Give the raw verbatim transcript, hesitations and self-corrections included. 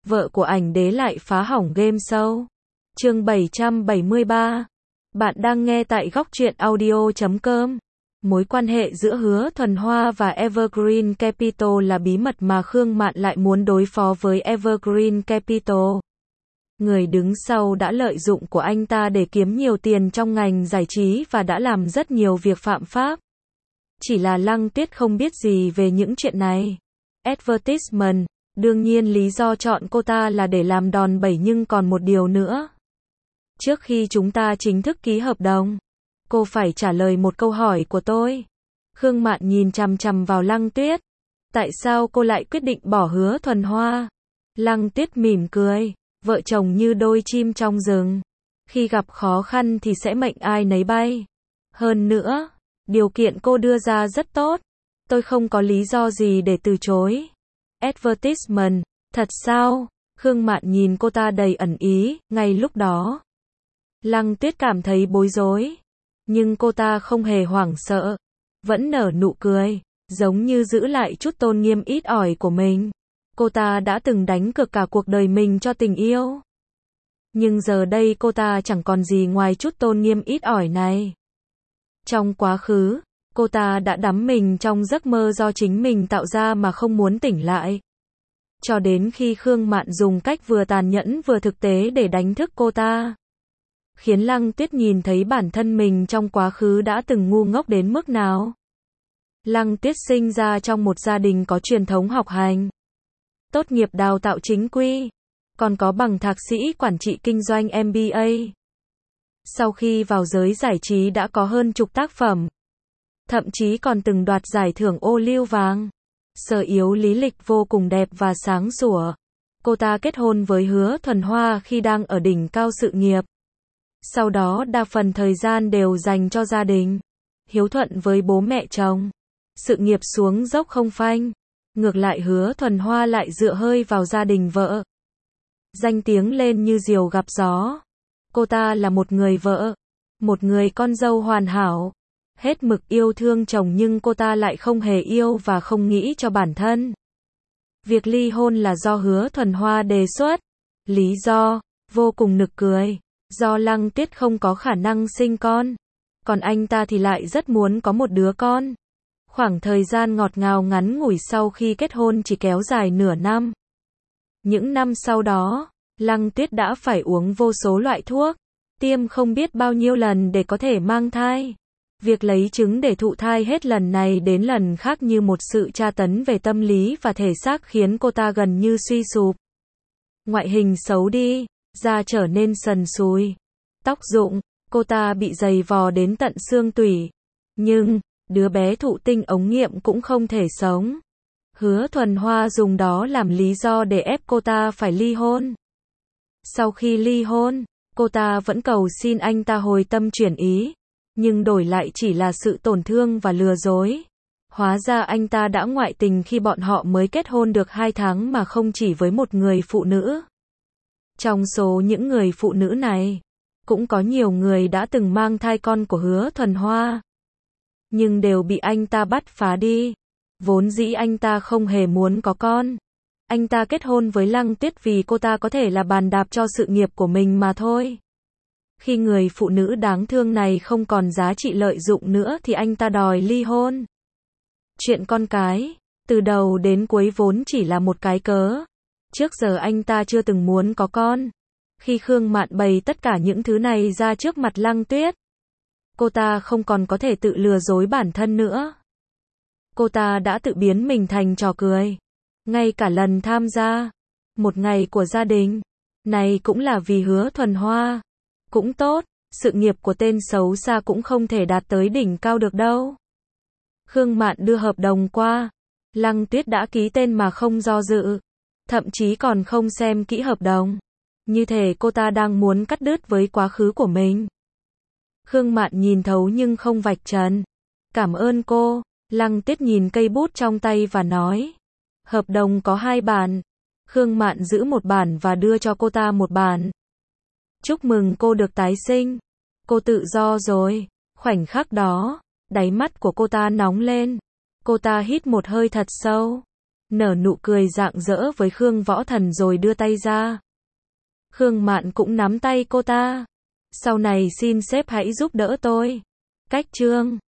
vợ của ảnh đế lại phá hỏng game show. Chương bảy trăm bảy mươi ba. Bạn đang nghe tại góc truyện audio chấm com. Mối quan hệ giữa Hứa Thuần Hoa và Evergreen Capital là bí mật mà Khương Mạn lại muốn đối phó với Evergreen Capital. Người đứng sau đã lợi dụng của anh ta để kiếm nhiều tiền trong ngành giải trí và đã làm rất nhiều việc phạm pháp. Chỉ là Lăng Tuyết không biết gì về những chuyện này. Advertisement, đương nhiên lý do chọn cô ta là để làm đòn bẩy, nhưng còn một điều nữa. Trước khi chúng ta chính thức ký hợp đồng, cô phải trả lời một câu hỏi của tôi. Khương Mạn nhìn chằm chằm vào Lăng Tuyết. Tại sao cô lại quyết định bỏ Hứa Thuần Hoa? Lăng Tuyết mỉm cười. Vợ chồng như đôi chim trong rừng. Khi gặp khó khăn thì sẽ mệnh ai nấy bay. Hơn nữa, điều kiện cô đưa ra rất tốt. Tôi không có lý do gì để từ chối. Advertisement, thật sao? Khương Mạn nhìn cô ta đầy ẩn ý. Ngay lúc đó, Lăng Tuyết cảm thấy bối rối. Nhưng cô ta không hề hoảng sợ. Vẫn nở nụ cười. Giống như giữ lại chút tôn nghiêm ít ỏi của mình. Cô ta đã từng đánh cược cả cuộc đời mình cho tình yêu. Nhưng giờ đây cô ta chẳng còn gì ngoài chút tôn nghiêm ít ỏi này. Trong quá khứ, cô ta đã đắm mình trong giấc mơ do chính mình tạo ra mà không muốn tỉnh lại. Cho đến khi Khương Mạn dùng cách vừa tàn nhẫn vừa thực tế để đánh thức cô ta. Khiến Lăng Tuyết nhìn thấy bản thân mình trong quá khứ đã từng ngu ngốc đến mức nào. Lăng Tuyết sinh ra trong một gia đình có truyền thống học hành. Tốt nghiệp đào tạo chính quy, còn có bằng thạc sĩ quản trị kinh doanh M B A. Sau khi vào giới giải trí đã có hơn chục tác phẩm, thậm chí còn từng đoạt giải thưởng ô liu vàng. Sở yếu lý lịch vô cùng đẹp và sáng sủa. Cô ta kết hôn với Hứa Thuần Hoa khi đang ở đỉnh cao sự nghiệp. Sau đó đa phần thời gian đều dành cho gia đình, hiếu thuận với bố mẹ chồng. Sự nghiệp xuống dốc không phanh. Ngược lại Hứa Thuần Hoa lại dựa hơi vào gia đình vợ. Danh tiếng lên như diều gặp gió. Cô ta là một người vợ, một người con dâu hoàn hảo, hết mực yêu thương chồng, nhưng cô ta lại không hề yêu và không nghĩ cho bản thân. Việc ly hôn là do Hứa Thuần Hoa đề xuất. Lý do vô cùng nực cười. Do Lăng Tuyết không có khả năng sinh con, còn anh ta thì lại rất muốn có một đứa con. Khoảng thời gian ngọt ngào ngắn ngủi sau khi kết hôn chỉ kéo dài nửa năm. Những năm sau đó, Lăng Tuyết đã phải uống vô số loại thuốc, tiêm không biết bao nhiêu lần để có thể mang thai. Việc lấy trứng để thụ thai hết lần này đến lần khác như một sự tra tấn về tâm lý và thể xác khiến cô ta gần như suy sụp. Ngoại hình xấu đi, da trở nên sần sùi, tóc rụng, cô ta bị giày vò đến tận xương tủy. Nhưng đứa bé thụ tinh ống nghiệm cũng không thể sống. Hứa Thuần Hoa dùng đó làm lý do để ép cô ta phải ly hôn. Sau khi ly hôn, cô ta vẫn cầu xin anh ta hồi tâm chuyển ý, nhưng đổi lại chỉ là sự tổn thương và lừa dối. Hóa ra anh ta đã ngoại tình khi bọn họ mới kết hôn được hai tháng mà không chỉ với một người phụ nữ. Trong số những người phụ nữ này, cũng có nhiều người đã từng mang thai con của Hứa Thuần Hoa. Nhưng đều bị anh ta bắt phá đi. Vốn dĩ anh ta không hề muốn có con. Anh ta kết hôn với Lăng Tuyết vì cô ta có thể là bàn đạp cho sự nghiệp của mình mà thôi. Khi người phụ nữ đáng thương này không còn giá trị lợi dụng nữa thì anh ta đòi ly hôn. Chuyện con cái, từ đầu đến cuối vốn chỉ là một cái cớ. Trước giờ anh ta chưa từng muốn có con. Khi Khương Mạn bày tất cả những thứ này ra trước mặt Lăng Tuyết, cô ta không còn có thể tự lừa dối bản thân nữa. Cô ta đã tự biến mình thành trò cười. Ngay cả lần tham gia một ngày của gia đình này cũng là vì Hứa Thuần Hoa. Cũng tốt, sự nghiệp của tên xấu xa cũng không thể đạt tới đỉnh cao được đâu. Khương Mạn đưa hợp đồng qua. Lăng Tuyết đã ký tên mà không do dự. Thậm chí còn không xem kỹ hợp đồng. Như thể cô ta đang muốn cắt đứt với quá khứ của mình. Khương Mạn nhìn thấu nhưng không vạch trần. Cảm ơn cô. Lăng Tuyết nhìn cây bút trong tay và nói. Hợp đồng có hai bản. Khương Mạn giữ một bản và đưa cho cô ta một bản. Chúc mừng cô được tái sinh. Cô tự do rồi. Khoảnh khắc đó, đáy mắt của cô ta nóng lên. Cô ta hít một hơi thật sâu. nở nụ cười rạng rỡ với Khương Võ Thần rồi đưa tay ra. Khương Mạn cũng nắm tay cô ta. Sau này xin sếp hãy giúp đỡ tôi. Cách chương